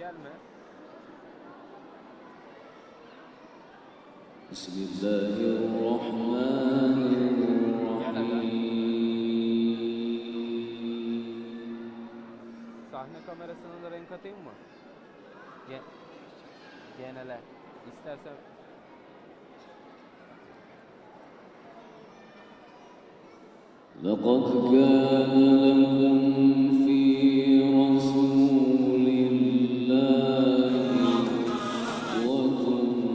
gelme. Sahne kamerasına da renk atayım mı? Genele. İstersen لقد كان لكم في رسول الله أسوة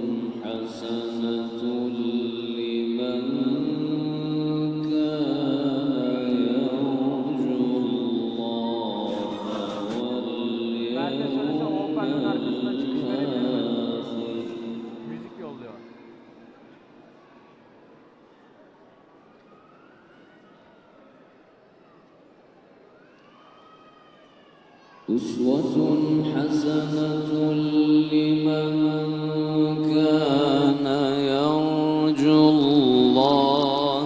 حسنة لمن كان يرجو الله ben de söylesem Volkan'ın arkasından çıkış verebilir mi? Müzik yolluyor. أسوة حسنة لمن كان يرجو الله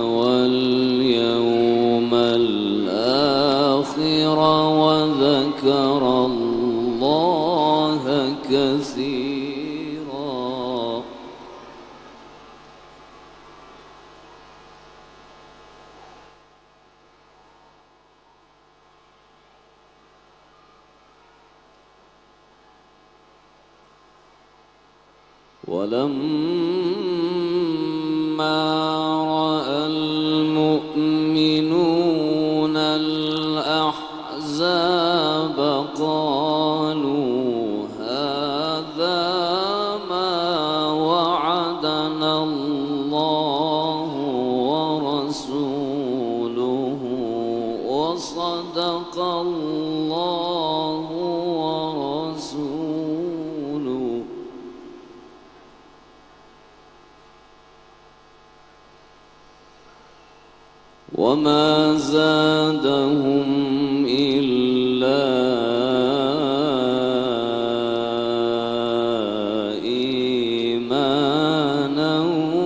واليوم الآخر وذكر الله كثيرا ولما رأى المؤمنون الأحزاب قالوا هذا ما وعدنا الله ورسوله وصدق الله ورسوله وما زادهم إلا إيمانا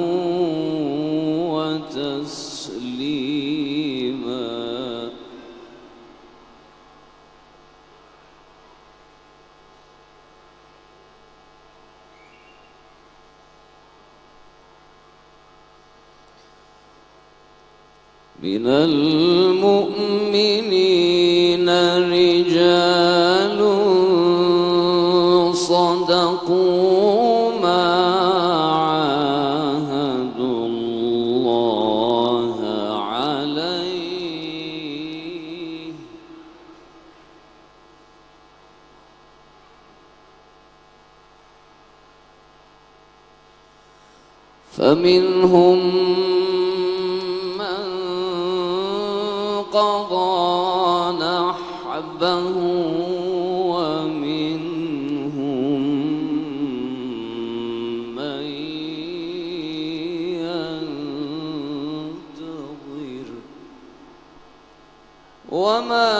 وتسليما من المؤمنين رجال صدقوا ما عاهدوا الله عليه فمنهم قضى نحبه ومنهم من ينتظر وما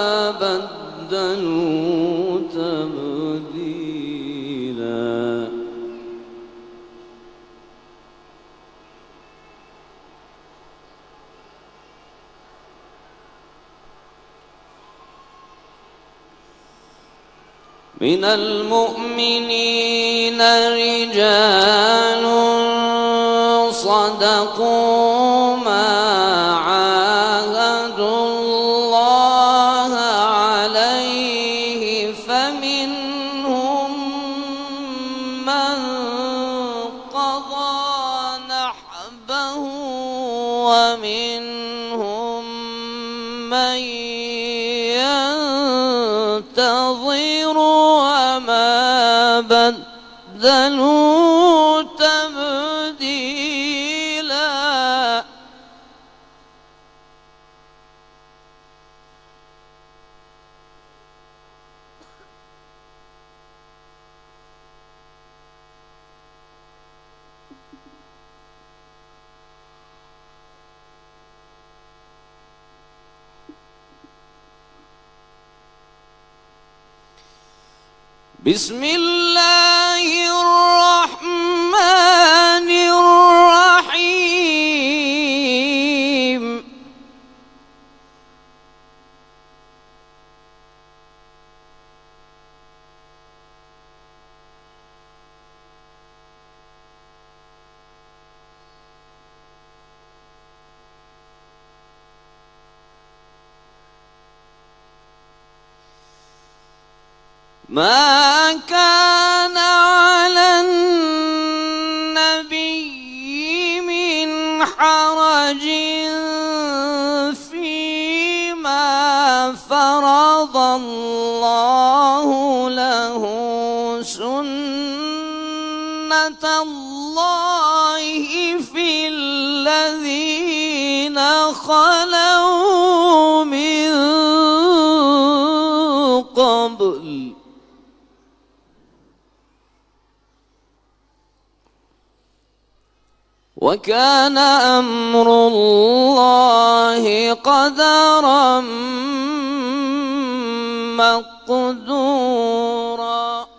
بدلوا تبديلا من المؤمنين رجال صدقوا ما عاهدوا الله عليه فمنهم من قضى نحبه ومنهم من ينتظر وما بدلوا تبديلا بسم الله الرحمن الرحيم ما كان على النبي من حرج فيما فرض الله له، سنة الله في الذين خلوا من قبل، وكان أمر الله قدرا مقدورا.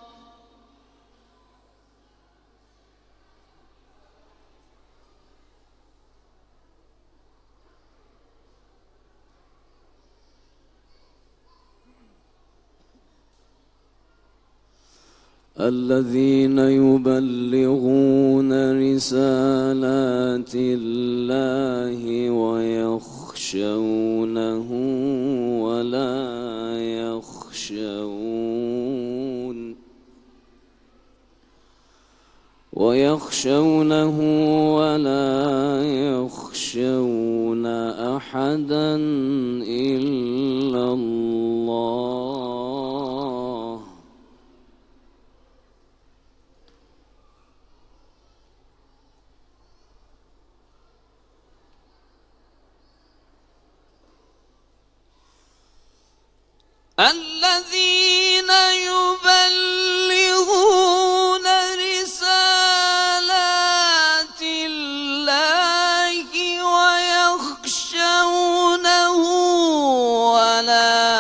الذين يبلغون رسالات الله ويخشونه ولا يخشون أحدا إلا الله. الذين يبلغون رسالات الله ويخشونه ولا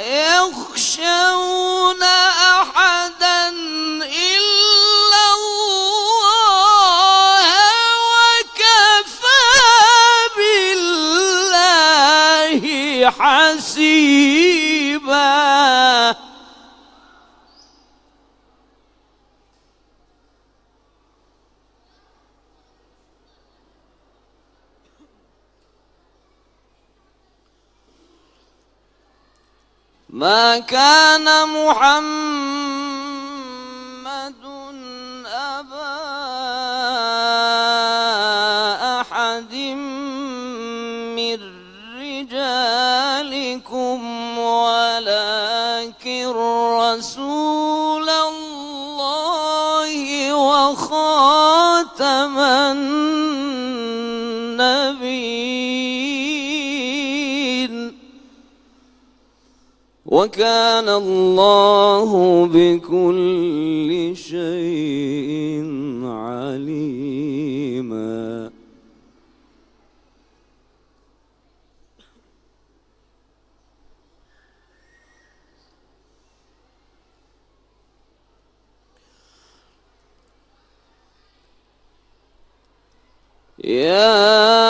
يخشون أحدا إلا الله، وكفى بالله حسيبا. ما كان محمد أبا أحد من رجالكم ولكن رسول الله وخاتم النبيين، وكان الله بكل شيء عليما. يا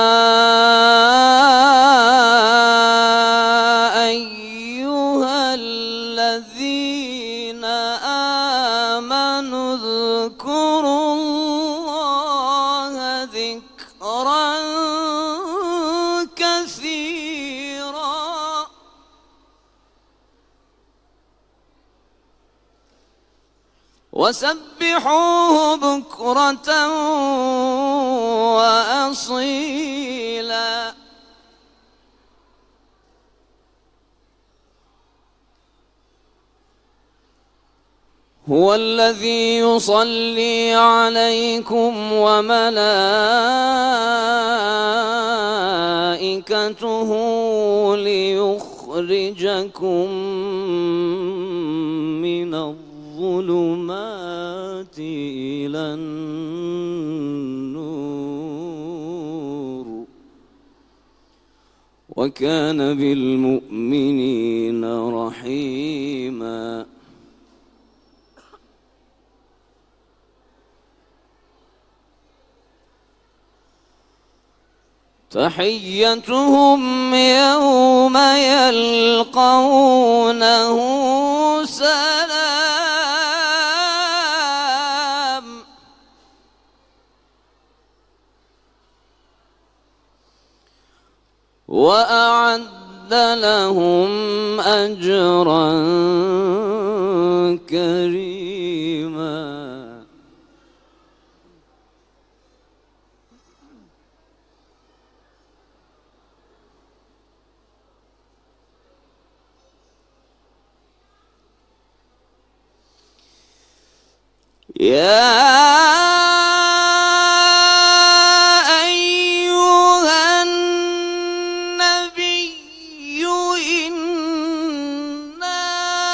أيها الذين آمنوا اذكروا الله ذكرا كثيرا وسبحوه بكرة وأصيلا. هو الذي يصلي عليكم وملائكته ليخرجكم من الظلمات إلى النور، وكان بالمؤمنين رحيما. تحيتهم يوم يلقونه سلام، وأعد لهم أجرا كريما. يا أيها النبي إنا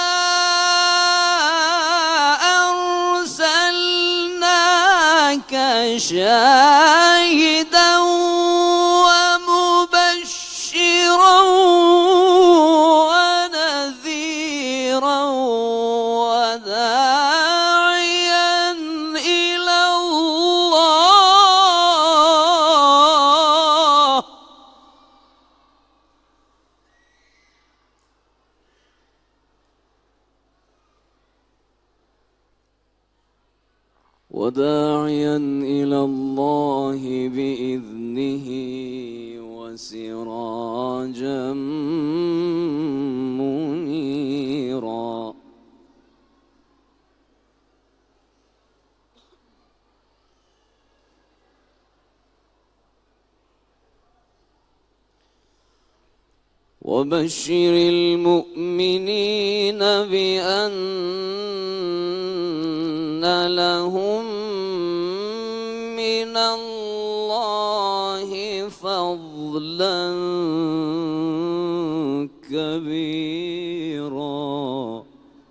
أرسلناك شاهدا ومبشرا ونذيرا وداعيا إلى الله بإذنه وسراجا منيرا. وبشر المؤمنين بأن لهم من الله فضلا كبيرا.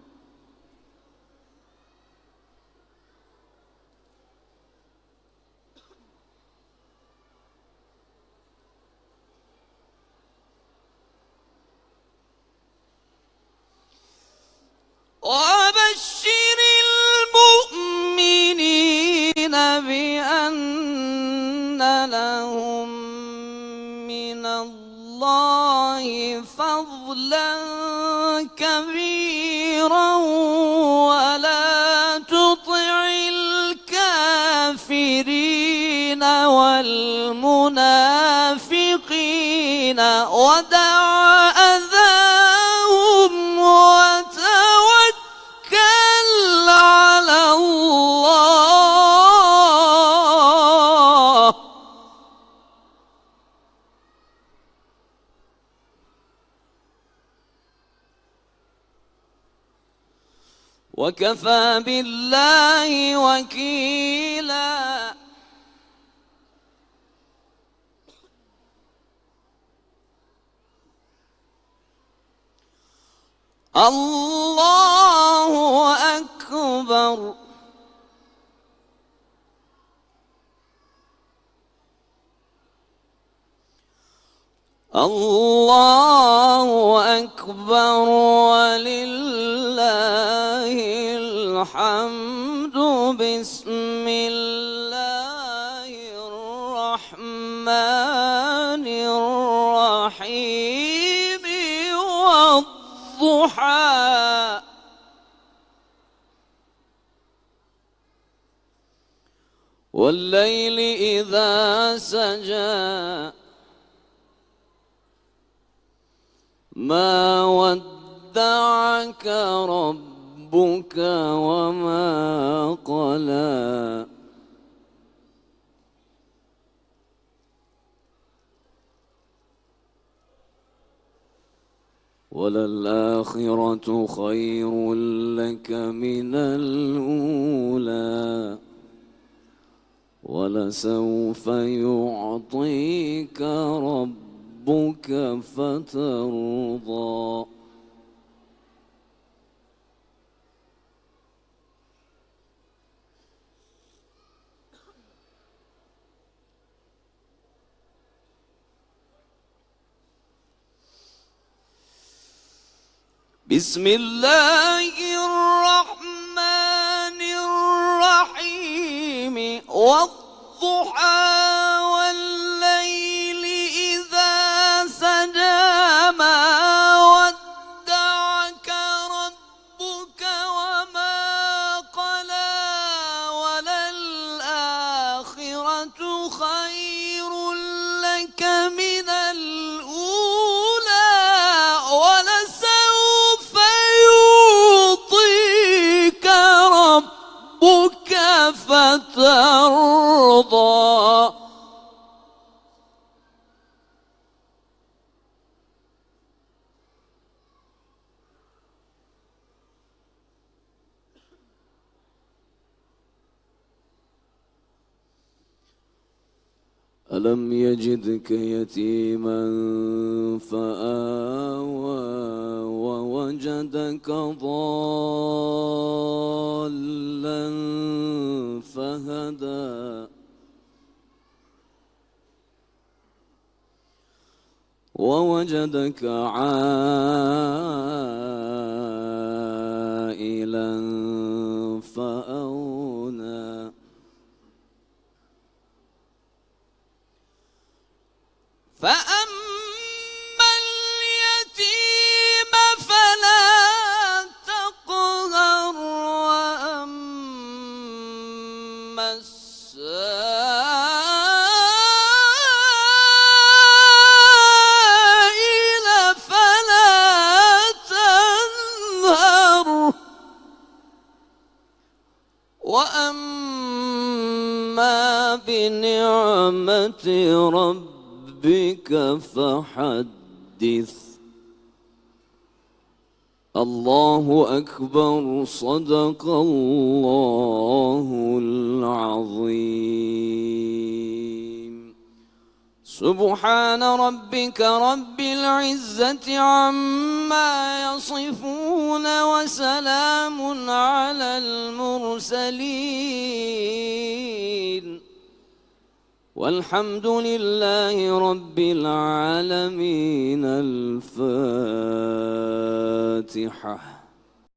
وبشر المؤمنين بأن لهم من الله فضلا كبيرا ولا تطع الكافرين والمنافقين ودع أذاهم وتوكل على الله وكفى بالله وكيلا. الله أكبر. الله أكبر ولله الحمد. بسم الله الرحمن الرحيم والضحى والليل إذا سجى ما ودعك ربك وما قلى وللآخرة خير لك من الأولى ولسوف يعطيك ربك فترضى. بسم الله الرحمن الرحيم والضحى والليل إذا سجى ما ودعك ربك وما قلى وللآخرة خير لك من الأولى ولسوف يعطيك فترضى ألم يجدك يتيما فآوى ووجدك ضالا فهدى ووجدك عائلا فأغنى فأما اليتيم فلا تقهر وأما السائل فلا تنهر وأما بنعمة ربك فحدث. الله أكبر. صدق الله العظيم. سبحان ربك رب العزة عما يصفون وسلام على المرسلين والحمد لله رب العالمين. الفاتحة.